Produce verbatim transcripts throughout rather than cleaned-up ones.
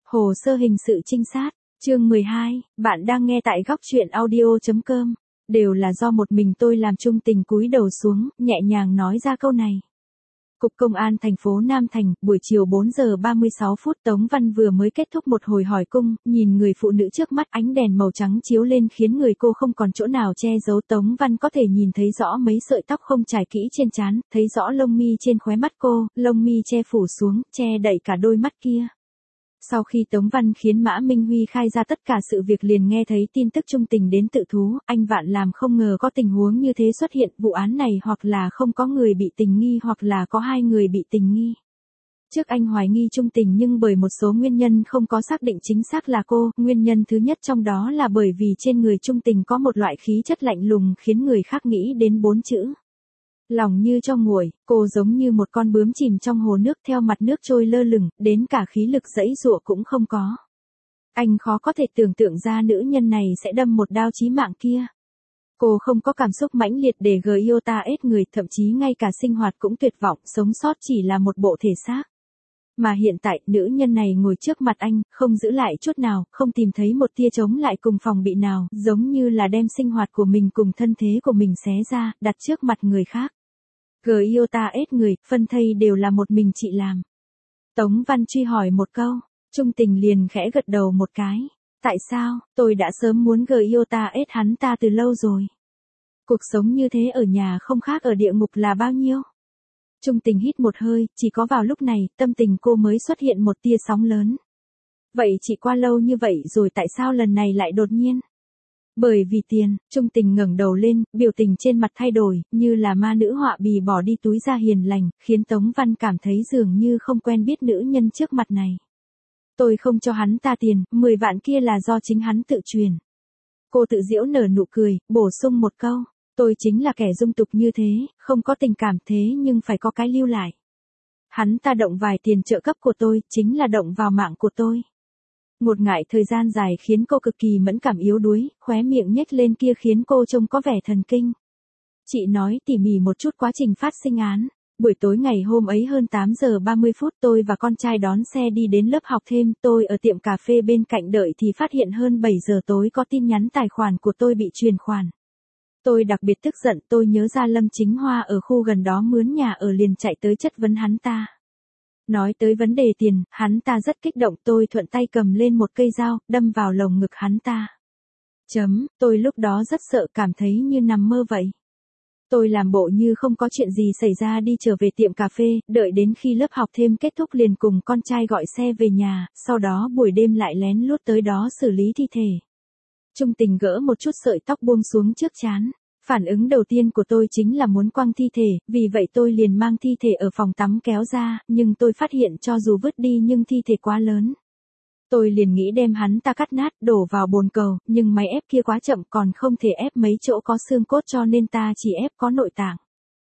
Hồ sơ hình sự trinh sát, chương mười hai, bạn đang nghe tại góc truyện audio chấm com. Đều là do một mình tôi làm. Trung Tình cúi đầu xuống, nhẹ nhàng nói ra câu này. Cục Công an thành phố Nam Thành, buổi chiều bốn giờ ba mươi sáu phút. Tống Văn vừa mới kết thúc một hồi hỏi cung, nhìn người phụ nữ trước mắt, ánh đèn màu trắng chiếu lên khiến người cô không còn chỗ nào che giấu. Tống Văn có thể nhìn thấy rõ mấy sợi tóc không chải kỹ trên trán, thấy rõ lông mi trên khóe mắt cô, lông mi che phủ xuống, che đậy cả đôi mắt kia. Sau khi Tống Văn khiến Mã Minh Huy khai ra tất cả sự việc, liền nghe thấy tin tức Trung Tình đến tự thú. Anh Vạn làm không ngờ có tình huống như thế xuất hiện. Vụ án này hoặc là không có người bị tình nghi, hoặc là có hai người bị tình nghi. Trước anh hoài nghi Trung Tình, nhưng bởi một số nguyên nhân không có xác định chính xác là cô. Nguyên nhân thứ nhất trong đó là bởi vì trên người Trung Tình có một loại khí chất lạnh lùng khiến người khác nghĩ đến bốn chữ: lòng như cho nguội. Cô giống như một con bướm chìm trong hồ nước, theo mặt nước trôi lơ lửng, đến cả khí lực giãy giụa cũng không có. Anh khó có thể tưởng tượng ra nữ nhân này sẽ đâm một đao chí mạng kia. Cô không có cảm xúc mãnh liệt để gờ yêu ta ết người, thậm chí ngay cả sinh hoạt cũng tuyệt vọng, sống sót chỉ là một bộ thể xác. Mà hiện tại, nữ nhân này ngồi trước mặt anh, không giữ lại chút nào, không tìm thấy một tia chống lại cùng phòng bị nào, giống như là đem sinh hoạt của mình cùng thân thế của mình xé ra, đặt trước mặt người khác. Gờ yêu ta ết người, phân thây đều là một mình chị làm. Tống Văn truy hỏi một câu, Trung Tình liền khẽ gật đầu một cái. Tại sao? Tôi đã sớm muốn gờ yêu ta ết hắn ta từ lâu rồi. Cuộc sống như thế ở nhà không khác ở địa ngục là bao nhiêu. Trung Tình hít một hơi, chỉ có vào lúc này, tâm tình cô mới xuất hiện một tia sóng lớn. Vậy chỉ qua lâu như vậy rồi, tại sao lần này lại đột nhiên? Bởi vì tiền. Trung Tình ngẩng đầu lên, biểu tình trên mặt thay đổi, như là ma nữ họa bì bỏ đi túi ra hiền lành, khiến Tống Văn cảm thấy dường như không quen biết nữ nhân trước mặt này. Tôi không cho hắn ta tiền, mười vạn kia là do chính hắn tự truyền. Cô tự giễu nở nụ cười, bổ sung một câu. Tôi chính là kẻ dung tục như thế, không có tình cảm, thế nhưng phải có cái lưu lại. Hắn ta động vài tiền trợ cấp của tôi, chính là động vào mạng của tôi. Một ngại thời gian dài khiến cô cực kỳ mẫn cảm yếu đuối, khóe miệng nhếch lên kia khiến cô trông có vẻ thần kinh. Chị nói tỉ mỉ một chút quá trình phát sinh án. Buổi tối ngày hôm ấy hơn tám giờ ba mươi phút, tôi và con trai đón xe đi đến lớp học thêm. Tôi ở tiệm cà phê bên cạnh đợi thì phát hiện hơn bảy giờ tối có tin nhắn tài khoản của tôi bị truyền khoản. Tôi đặc biệt tức giận, tôi nhớ ra Lâm Chính Hoa ở khu gần đó mướn nhà ở, liền chạy tới chất vấn hắn ta. Nói tới vấn đề tiền, hắn ta rất kích động, tôi thuận tay cầm lên một cây dao, đâm vào lồng ngực hắn ta. Chấm, tôi lúc đó rất sợ, cảm thấy như nằm mơ vậy. Tôi làm bộ như không có chuyện gì xảy ra đi trở về tiệm cà phê, đợi đến khi lớp học thêm kết thúc liền cùng con trai gọi xe về nhà, sau đó buổi đêm lại lén lút tới đó xử lý thi thể. Trung Tình gỡ một chút sợi tóc buông xuống trước trán. Phản ứng đầu tiên của tôi chính là muốn quăng thi thể, vì vậy tôi liền mang thi thể ở phòng tắm kéo ra, nhưng tôi phát hiện cho dù vứt đi nhưng thi thể quá lớn. Tôi liền nghĩ đem hắn ta cắt nát, đổ vào bồn cầu, nhưng máy ép kia quá chậm, còn không thể ép mấy chỗ có xương cốt, cho nên ta chỉ ép có nội tạng.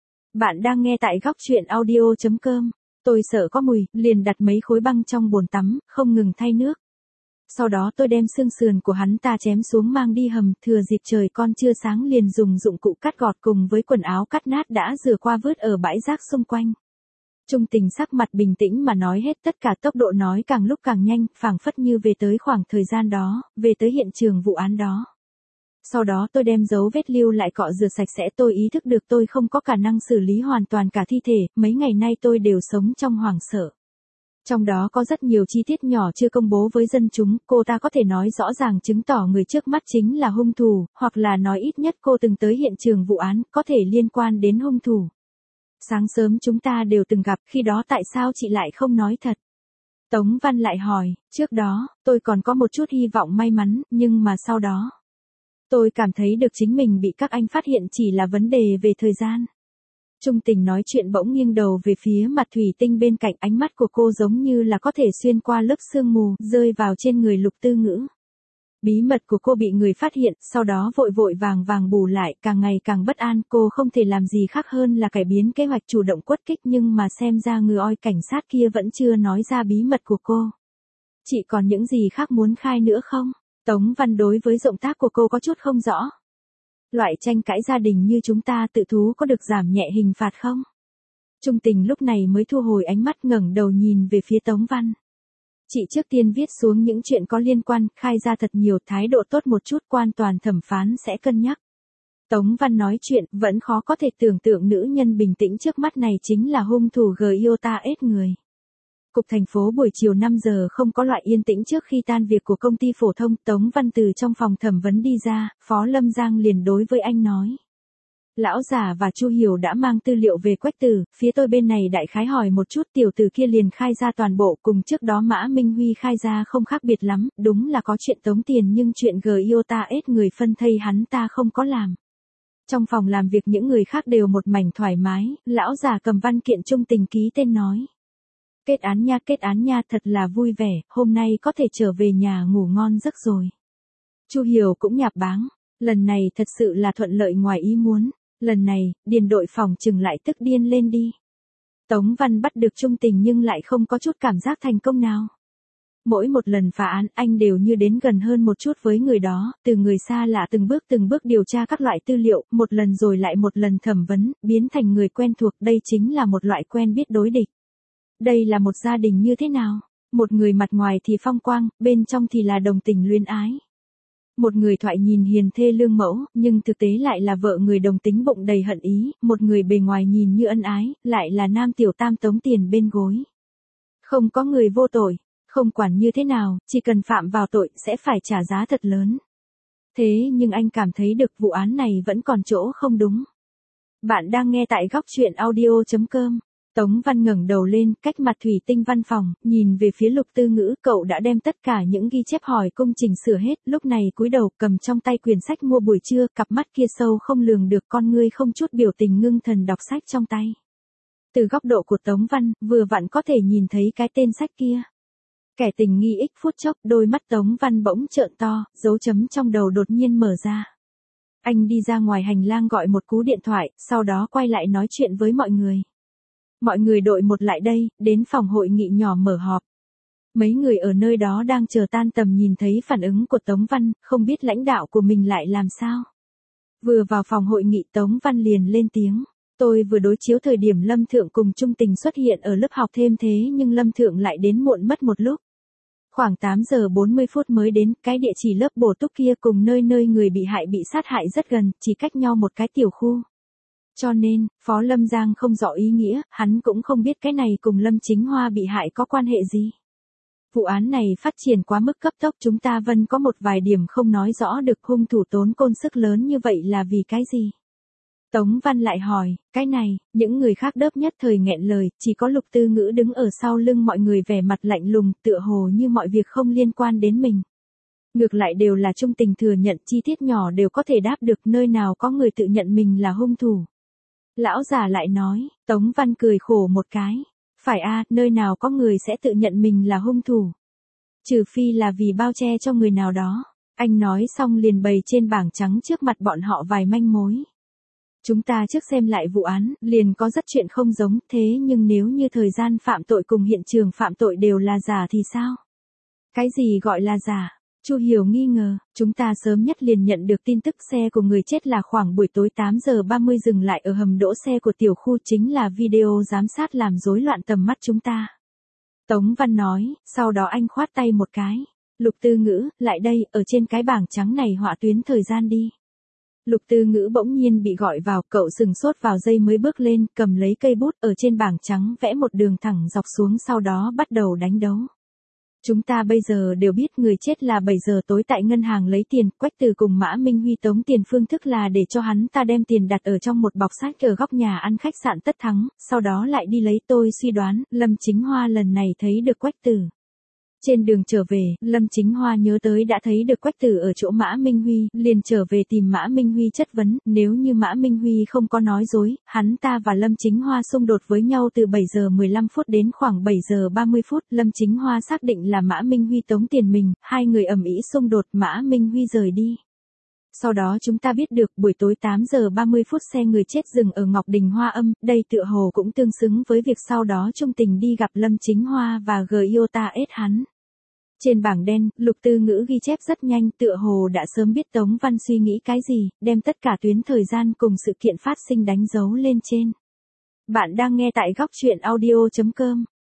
Bạn đang nghe tại góc truyện audio chấm com. Tôi sợ có mùi, liền đặt mấy khối băng trong bồn tắm, không ngừng thay nước. Sau đó tôi đem xương sườn của hắn ta chém xuống mang đi hầm, thừa dịp trời còn chưa sáng liền dùng dụng cụ cắt gọt cùng với quần áo cắt nát đã rửa qua vứt ở bãi rác xung quanh. Trung Tình sắc mặt bình tĩnh mà nói hết tất cả, tốc độ nói càng lúc càng nhanh, phảng phất như về tới khoảng thời gian đó, về tới hiện trường vụ án đó. Sau đó tôi đem dấu vết lưu lại cọ rửa sạch sẽ, tôi ý thức được tôi không có khả năng xử lý hoàn toàn cả thi thể, mấy ngày nay tôi đều sống trong hoảng sợ. Trong đó có rất nhiều chi tiết nhỏ chưa công bố với dân chúng, cô ta có thể nói rõ ràng chứng tỏ người trước mắt chính là hung thủ, hoặc là nói ít nhất cô từng tới hiện trường vụ án, có thể liên quan đến hung thủ. Sáng sớm chúng ta đều từng gặp, khi đó tại sao chị lại không nói thật? Tống Văn lại hỏi, trước đó, tôi còn có một chút hy vọng may mắn, nhưng mà sau đó, tôi cảm thấy được chính mình bị các anh phát hiện chỉ là vấn đề về thời gian. Trung Tình nói chuyện bỗng nghiêng đầu về phía mặt thủy tinh bên cạnh, ánh mắt của cô giống như là có thể xuyên qua lớp sương mù, rơi vào trên người Lục Tư Ngữ. Bí mật của cô bị người phát hiện, sau đó vội vội vàng vàng bù lại, càng ngày càng bất an, cô không thể làm gì khác hơn là cải biến kế hoạch chủ động quất kích, nhưng mà xem ra người oi cảnh sát kia vẫn chưa nói ra bí mật của cô. Chị còn những gì khác muốn khai nữa không? Tống Văn đối với động tác của cô có chút không rõ. Loại tranh cãi gia đình như chúng ta tự thú có được giảm nhẹ hình phạt không? Trung Tình lúc này mới thu hồi ánh mắt, ngẩng đầu nhìn về phía Tống Văn. Chị trước tiên viết xuống những chuyện có liên quan, khai ra thật nhiều, thái độ tốt một chút, quan toàn thẩm phán sẽ cân nhắc. Tống Văn nói chuyện, vẫn khó có thể tưởng tượng nữ nhân bình tĩnh trước mắt này chính là hung thủ Giota ết người. Cục thành phố buổi chiều năm giờ không có loại yên tĩnh trước khi tan việc của công ty phổ thông. Tống Văn từ trong phòng thẩm vấn đi ra, Phó Lâm Giang liền đối với anh nói. Lão già và Chu Hiểu đã mang tư liệu về Quách Tử, phía tôi bên này đại khái hỏi một chút, tiểu tử kia liền khai ra toàn bộ, cùng trước đó Mã Minh Huy khai ra không khác biệt lắm, đúng là có chuyện tống tiền nhưng chuyện Giota ết người phân thây hắn ta không có làm. Trong phòng làm việc những người khác đều một mảnh thoải mái, lão già cầm văn kiện trung tình ký tên nói. Kết án nha, kết án nha, thật là vui vẻ, hôm nay có thể trở về nhà ngủ ngon giấc rồi. Chu Hiểu cũng nhạp báng, lần này thật sự là thuận lợi ngoài ý muốn, lần này, điền đội phòng chừng lại tức điên lên đi. Tống Văn bắt được trung tình nhưng lại không có chút cảm giác thành công nào. Mỗi một lần phá án anh đều như đến gần hơn một chút với người đó, từ người xa lạ từng bước từng bước điều tra các loại tư liệu, một lần rồi lại một lần thẩm vấn, biến thành người quen thuộc, đây chính là một loại quen biết đối địch. Đây là một gia đình như thế nào? Một người mặt ngoài thì phong quang, bên trong thì là đồng tình luyến ái. Một người thoại nhìn hiền thê lương mẫu, nhưng thực tế lại là vợ người đồng tính bụng đầy hận ý, một người bề ngoài nhìn như ân ái, lại là nam tiểu tam tống tiền bên gối. Không có người vô tội, không quản như thế nào, chỉ cần phạm vào tội sẽ phải trả giá thật lớn. Thế nhưng anh cảm thấy được vụ án này vẫn còn chỗ không đúng. Bạn đang nghe tại góc truyện audio chấm com. Tống Văn ngẩng đầu lên, cách mặt thủy tinh văn phòng, nhìn về phía Lục Tư Ngữ, cậu đã đem tất cả những ghi chép hỏi công chỉnh sửa hết, lúc này cúi đầu cầm trong tay quyển sách mua buổi trưa, cặp mắt kia sâu không lường được, con ngươi không chút biểu tình ngưng thần đọc sách trong tay. Từ góc độ của Tống Văn, vừa vặn có thể nhìn thấy cái tên sách kia. Kẻ tình nghi ích phút chốc, đôi mắt Tống Văn bỗng trợn to, dấu chấm trong đầu đột nhiên mở ra. Anh đi ra ngoài hành lang gọi một cú điện thoại, sau đó quay lại nói chuyện với mọi người. Mọi người đội một lại đây, đến phòng hội nghị nhỏ mở họp. Mấy người ở nơi đó đang chờ tan tầm nhìn thấy phản ứng của Tống Văn, không biết lãnh đạo của mình lại làm sao. Vừa vào phòng hội nghị Tống Văn liền lên tiếng. Tôi vừa đối chiếu thời điểm Lâm Thượng cùng Trung Tình xuất hiện ở lớp học thêm thế nhưng Lâm Thượng lại đến muộn mất một lúc. Khoảng tám giờ bốn mươi phút mới đến, cái địa chỉ lớp bổ túc kia cùng nơi nơi người bị hại bị sát hại rất gần, chỉ cách nhau một cái tiểu khu. Cho nên, Phó Lâm Giang không rõ ý nghĩa, hắn cũng không biết cái này cùng Lâm Chính Hoa bị hại có quan hệ gì. Vụ án này phát triển quá mức cấp tốc, chúng ta vẫn có một vài điểm không nói rõ được, hung thủ tốn công sức lớn như vậy là vì cái gì? Tống Văn lại hỏi, cái này, những người khác đớp nhất thời nghẹn lời, chỉ có Lục Tư Ngữ đứng ở sau lưng mọi người vẻ mặt lạnh lùng, tựa hồ như mọi việc không liên quan đến mình. Ngược lại đều là Trung Tình thừa nhận, chi tiết nhỏ đều có thể đáp được, nơi nào có người tự nhận mình là hung thủ. Lão già lại nói, Tống Văn cười khổ một cái. Phải a, nơi nào có người sẽ tự nhận mình là hung thủ. Trừ phi là vì bao che cho người nào đó. Anh nói xong liền bày trên bảng trắng trước mặt bọn họ vài manh mối. Chúng ta trước xem lại vụ án, liền có rất chuyện không giống, thế nhưng nếu như thời gian phạm tội cùng hiện trường phạm tội đều là giả thì sao? Cái gì gọi là giả? Chu Hiểu nghi ngờ, chúng ta sớm nhất liền nhận được tin tức xe của người chết là khoảng buổi tối tám giờ ba mươi dừng lại ở hầm đỗ xe của tiểu khu, chính là video giám sát làm rối loạn tầm mắt chúng ta. Tống Văn nói, sau đó anh khoát tay một cái. Lục Tư Ngữ, lại đây, ở trên cái bảng trắng này họa tuyến thời gian đi. Lục Tư Ngữ bỗng nhiên bị gọi vào, cậu sừng sốt vào giây mới bước lên, cầm lấy cây bút ở trên bảng trắng vẽ một đường thẳng dọc xuống, sau đó bắt đầu đánh dấu. Chúng ta bây giờ đều biết người chết là bảy giờ tối tại ngân hàng lấy tiền, Quách Từ cùng Mã Minh Huy tống tiền phương thức là để cho hắn ta đem tiền đặt ở trong một bọc sách ở góc nhà ăn khách sạn Tất Thắng, sau đó lại đi lấy. Tôi suy đoán, Lâm Chính Hoa lần này thấy được Quách Từ. Trên đường trở về, Lâm Chính Hoa nhớ tới đã thấy được Quách Tử ở chỗ Mã Minh Huy, liền trở về tìm Mã Minh Huy chất vấn, nếu như Mã Minh Huy không có nói dối, hắn ta và Lâm Chính Hoa xung đột với nhau từ bảy giờ mười lăm phút đến khoảng bảy giờ ba mươi phút, Lâm Chính Hoa xác định là Mã Minh Huy tống tiền mình, hai người ầm ĩ xung đột, Mã Minh Huy rời đi. Sau đó chúng ta biết được buổi tối tám giờ ba mươi phút xe người chết dừng ở Ngọc Đình Hoa Âm, đây tựa hồ cũng tương xứng với việc sau đó Trung Tình đi gặp Lâm Chính Hoa và Giota ết hắn. Trên bảng đen, Lục Tư Ngữ ghi chép rất nhanh, tựa hồ đã sớm biết Tống Văn suy nghĩ cái gì, đem tất cả tuyến thời gian cùng sự kiện phát sinh đánh dấu lên trên. Bạn đang nghe tại góc truyện audio chấm com.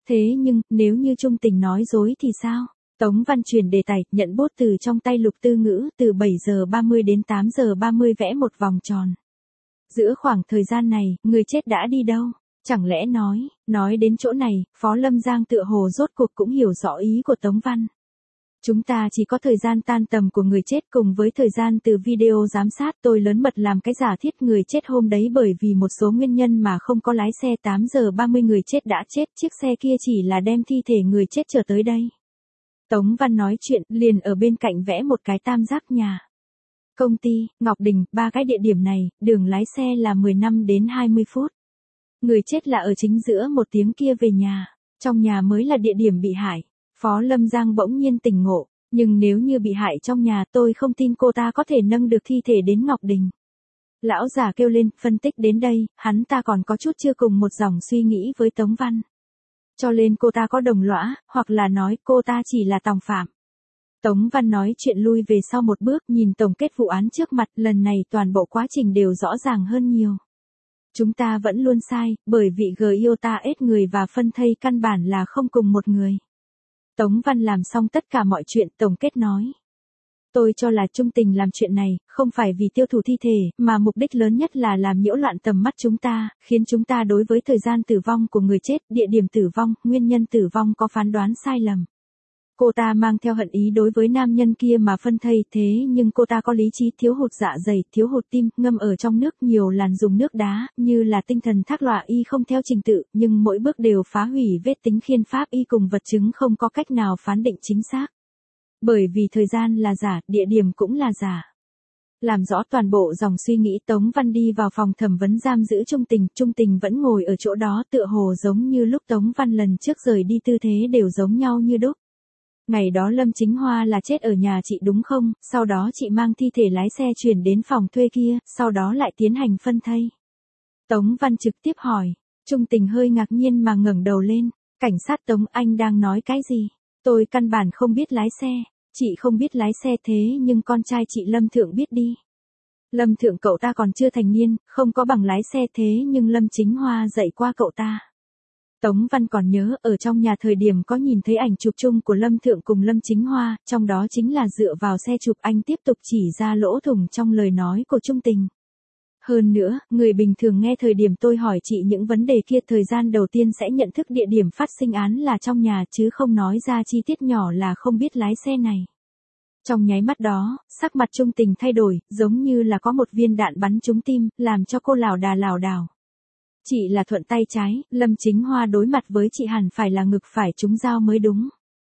Thế nhưng, nếu như Trung Tình nói dối thì sao? Tống Văn chuyển đề tài, nhận bút từ trong tay Lục Tư Ngữ, từ bảy giờ ba mươi đến tám giờ ba mươi vẽ một vòng tròn. Giữa khoảng thời gian này, người chết đã đi đâu? Chẳng lẽ nói, nói đến chỗ này, Phó Lâm Giang tựa hồ rốt cuộc cũng hiểu rõ ý của Tống Văn. Chúng ta chỉ có thời gian tan tầm của người chết cùng với thời gian từ video giám sát, tôi lớn mật làm cái giả thiết người chết hôm đấy bởi vì một số nguyên nhân mà không có lái xe. Tám giờ ba mươi người chết đã chết, chiếc xe kia chỉ là đem thi thể người chết trở tới đây. Tống Văn nói chuyện, liền ở bên cạnh vẽ một cái tam giác nhà. Công ty, Ngọc Đình, ba cái địa điểm này, đường lái xe là mười lăm đến hai mươi phút. Người chết là ở chính giữa một tiếng kia về nhà, trong nhà mới là địa điểm bị hại. Phó Lâm Giang bỗng nhiên tỉnh ngộ, nhưng nếu như bị hại trong nhà tôi không tin cô ta có thể nâng được thi thể đến Ngọc Đình. Lão già kêu lên, phân tích đến đây, hắn ta còn có chút chưa cùng một dòng suy nghĩ với Tống Văn. Cho nên cô ta có đồng lõa, hoặc là nói cô ta chỉ là tòng phạm. Tống Văn nói chuyện lui về sau một bước, nhìn tổng kết vụ án trước mặt, lần này toàn bộ quá trình đều rõ ràng hơn nhiều. Chúng ta vẫn luôn sai, bởi vì Giota ết người và phân thây căn bản là không cùng một người. Tống Văn làm xong tất cả mọi chuyện, tổng kết nói. Tôi cho là Trung Tình làm chuyện này, không phải vì tiêu thụ thi thể, mà mục đích lớn nhất là làm nhiễu loạn tầm mắt chúng ta, khiến chúng ta đối với thời gian tử vong của người chết, địa điểm tử vong, nguyên nhân tử vong có phán đoán sai lầm. Cô ta mang theo hận ý đối với nam nhân kia mà phân thây, thế nhưng cô ta có lý trí, thiếu hụt dạ dày, thiếu hụt tim, ngâm ở trong nước nhiều làn dùng nước đá, như là tinh thần thác lọa y không theo trình tự, nhưng mỗi bước đều phá hủy vết tính khiên pháp y cùng vật chứng không có cách nào phán định chính xác. Bởi vì thời gian là giả, địa điểm cũng là giả. Làm rõ toàn bộ dòng suy nghĩ, Tống Văn đi vào phòng thẩm vấn giam giữ Trung Tình, Trung Tình vẫn ngồi ở chỗ đó tựa hồ giống như lúc Tống Văn lần trước rời đi, tư thế đều giống nhau như đúc. Ngày đó Lâm Chính Hoa là chết ở nhà chị đúng không, sau đó chị mang thi thể lái xe chuyển đến phòng thuê kia, sau đó lại tiến hành phân thây. Tống Văn trực tiếp hỏi, Trung Tình hơi ngạc nhiên mà ngẩng đầu lên, cảnh sát Tống, anh đang nói cái gì? Tôi căn bản không biết lái xe, chị không biết lái xe thế nhưng con trai chị Lâm Thượng biết đi. Lâm Thượng cậu ta còn chưa thành niên, không có bằng lái xe thế nhưng Lâm Chính Hoa dạy qua cậu ta. Tống Văn còn nhớ, ở trong nhà thời điểm có nhìn thấy ảnh chụp chung của Lâm Thượng cùng Lâm Chính Hoa, trong đó chính là dựa vào xe chụp. Anh tiếp tục chỉ ra lỗ thủng trong lời nói của Trung Tình. Hơn nữa, người bình thường nghe thời điểm tôi hỏi chị những vấn đề kia thời gian đầu tiên sẽ nhận thức địa điểm phát sinh án là trong nhà chứ không nói ra chi tiết nhỏ là không biết lái xe này. Trong nháy mắt đó, sắc mặt Trung Tình thay đổi, giống như là có một viên đạn bắn trúng tim, làm cho cô lảo đà lảo đảo. Chị là thuận tay trái, Lâm Chính Hoa đối mặt với chị hẳn phải là ngực phải trúng dao mới đúng.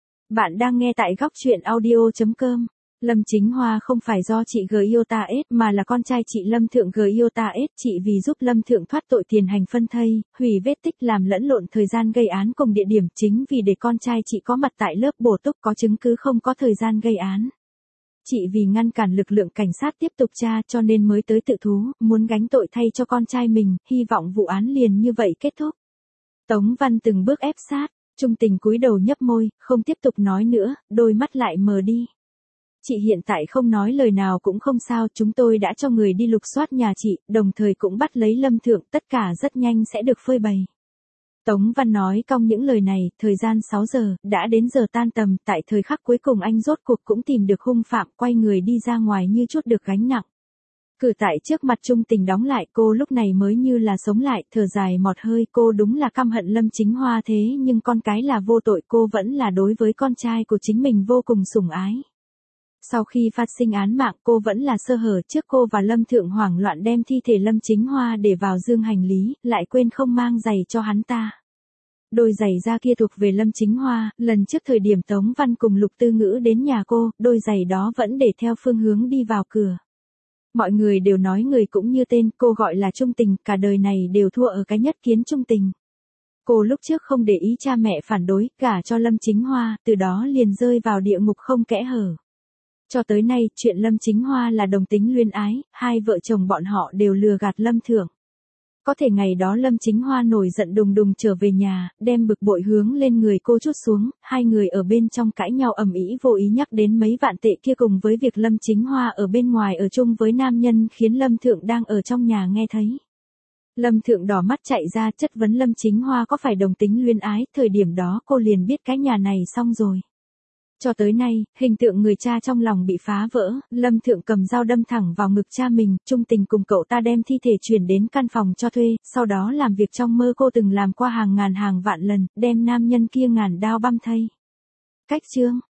Bạn đang nghe tại góc truyện audio chấm com. Lâm Chính Hoa không phải do chị Giota ết mà là con trai chị Lâm Thượng Giota ết, chị vì giúp Lâm Thượng thoát tội tiền hành phân thây, hủy vết tích làm lẫn lộn thời gian gây án cùng địa điểm, chính vì để con trai chị có mặt tại lớp bổ túc có chứng cứ không có thời gian gây án. Chị vì ngăn cản lực lượng cảnh sát tiếp tục tra cho nên mới tới tự thú, muốn gánh tội thay cho con trai mình, hy vọng vụ án liền như vậy kết thúc. Tống Văn từng bước ép sát, Trung Tình cúi đầu nhấp môi, không tiếp tục nói nữa, đôi mắt lại mờ đi. Chị hiện tại không nói lời nào cũng không sao, chúng tôi đã cho người đi lục soát nhà chị, đồng thời cũng bắt lấy Lâm Thượng, tất cả rất nhanh sẽ được phơi bày. Tống Văn nói cong những lời này, thời gian sáu giờ, đã đến giờ tan tầm, tại thời khắc cuối cùng anh rốt cuộc cũng tìm được hung phạm, quay người đi ra ngoài như chút được gánh nặng. Cử tại trước mặt Trung Tình đóng lại, cô lúc này mới như là sống lại, thở dài một hơi, cô đúng là căm hận Lâm Chính Hoa thế nhưng con cái là vô tội, cô vẫn là đối với con trai của chính mình vô cùng sủng ái. Sau khi phát sinh án mạng cô vẫn là sơ hở, trước cô và Lâm Thượng hoảng loạn đem thi thể Lâm Chính Hoa để vào dương hành lý, lại quên không mang giày cho hắn ta. Đôi giày da kia thuộc về Lâm Chính Hoa, lần trước thời điểm Tống Văn cùng Lục Tư Ngữ đến nhà cô, đôi giày đó vẫn để theo phương hướng đi vào cửa. Mọi người đều nói người cũng như tên, cô gọi là Trung Tình, cả đời này đều thua ở cái nhất kiến Trung Tình. Cô lúc trước không để ý cha mẹ phản đối, gả cho Lâm Chính Hoa, từ đó liền rơi vào địa ngục không kẽ hở. Cho tới nay, chuyện Lâm Chính Hoa là đồng tính luyến ái, hai vợ chồng bọn họ đều lừa gạt Lâm Thượng. Có thể ngày đó Lâm Chính Hoa nổi giận đùng đùng trở về nhà, đem bực bội hướng lên người cô trút xuống, hai người ở bên trong cãi nhau ầm ĩ, vô ý nhắc đến mấy vạn tệ kia cùng với việc Lâm Chính Hoa ở bên ngoài ở chung với nam nhân khiến Lâm Thượng đang ở trong nhà nghe thấy. Lâm Thượng đỏ mắt chạy ra chất vấn Lâm Chính Hoa có phải đồng tính luyến ái, thời điểm đó cô liền biết cái nhà này xong rồi. Cho tới nay, hình tượng người cha trong lòng bị phá vỡ, Lâm Thượng cầm dao đâm thẳng vào ngực cha mình, Trung Tình cùng cậu ta đem thi thể chuyển đến căn phòng cho thuê, sau đó làm việc trong mơ cô từng làm qua hàng ngàn hàng vạn lần, đem nam nhân kia ngàn đao băm thây. Cách chương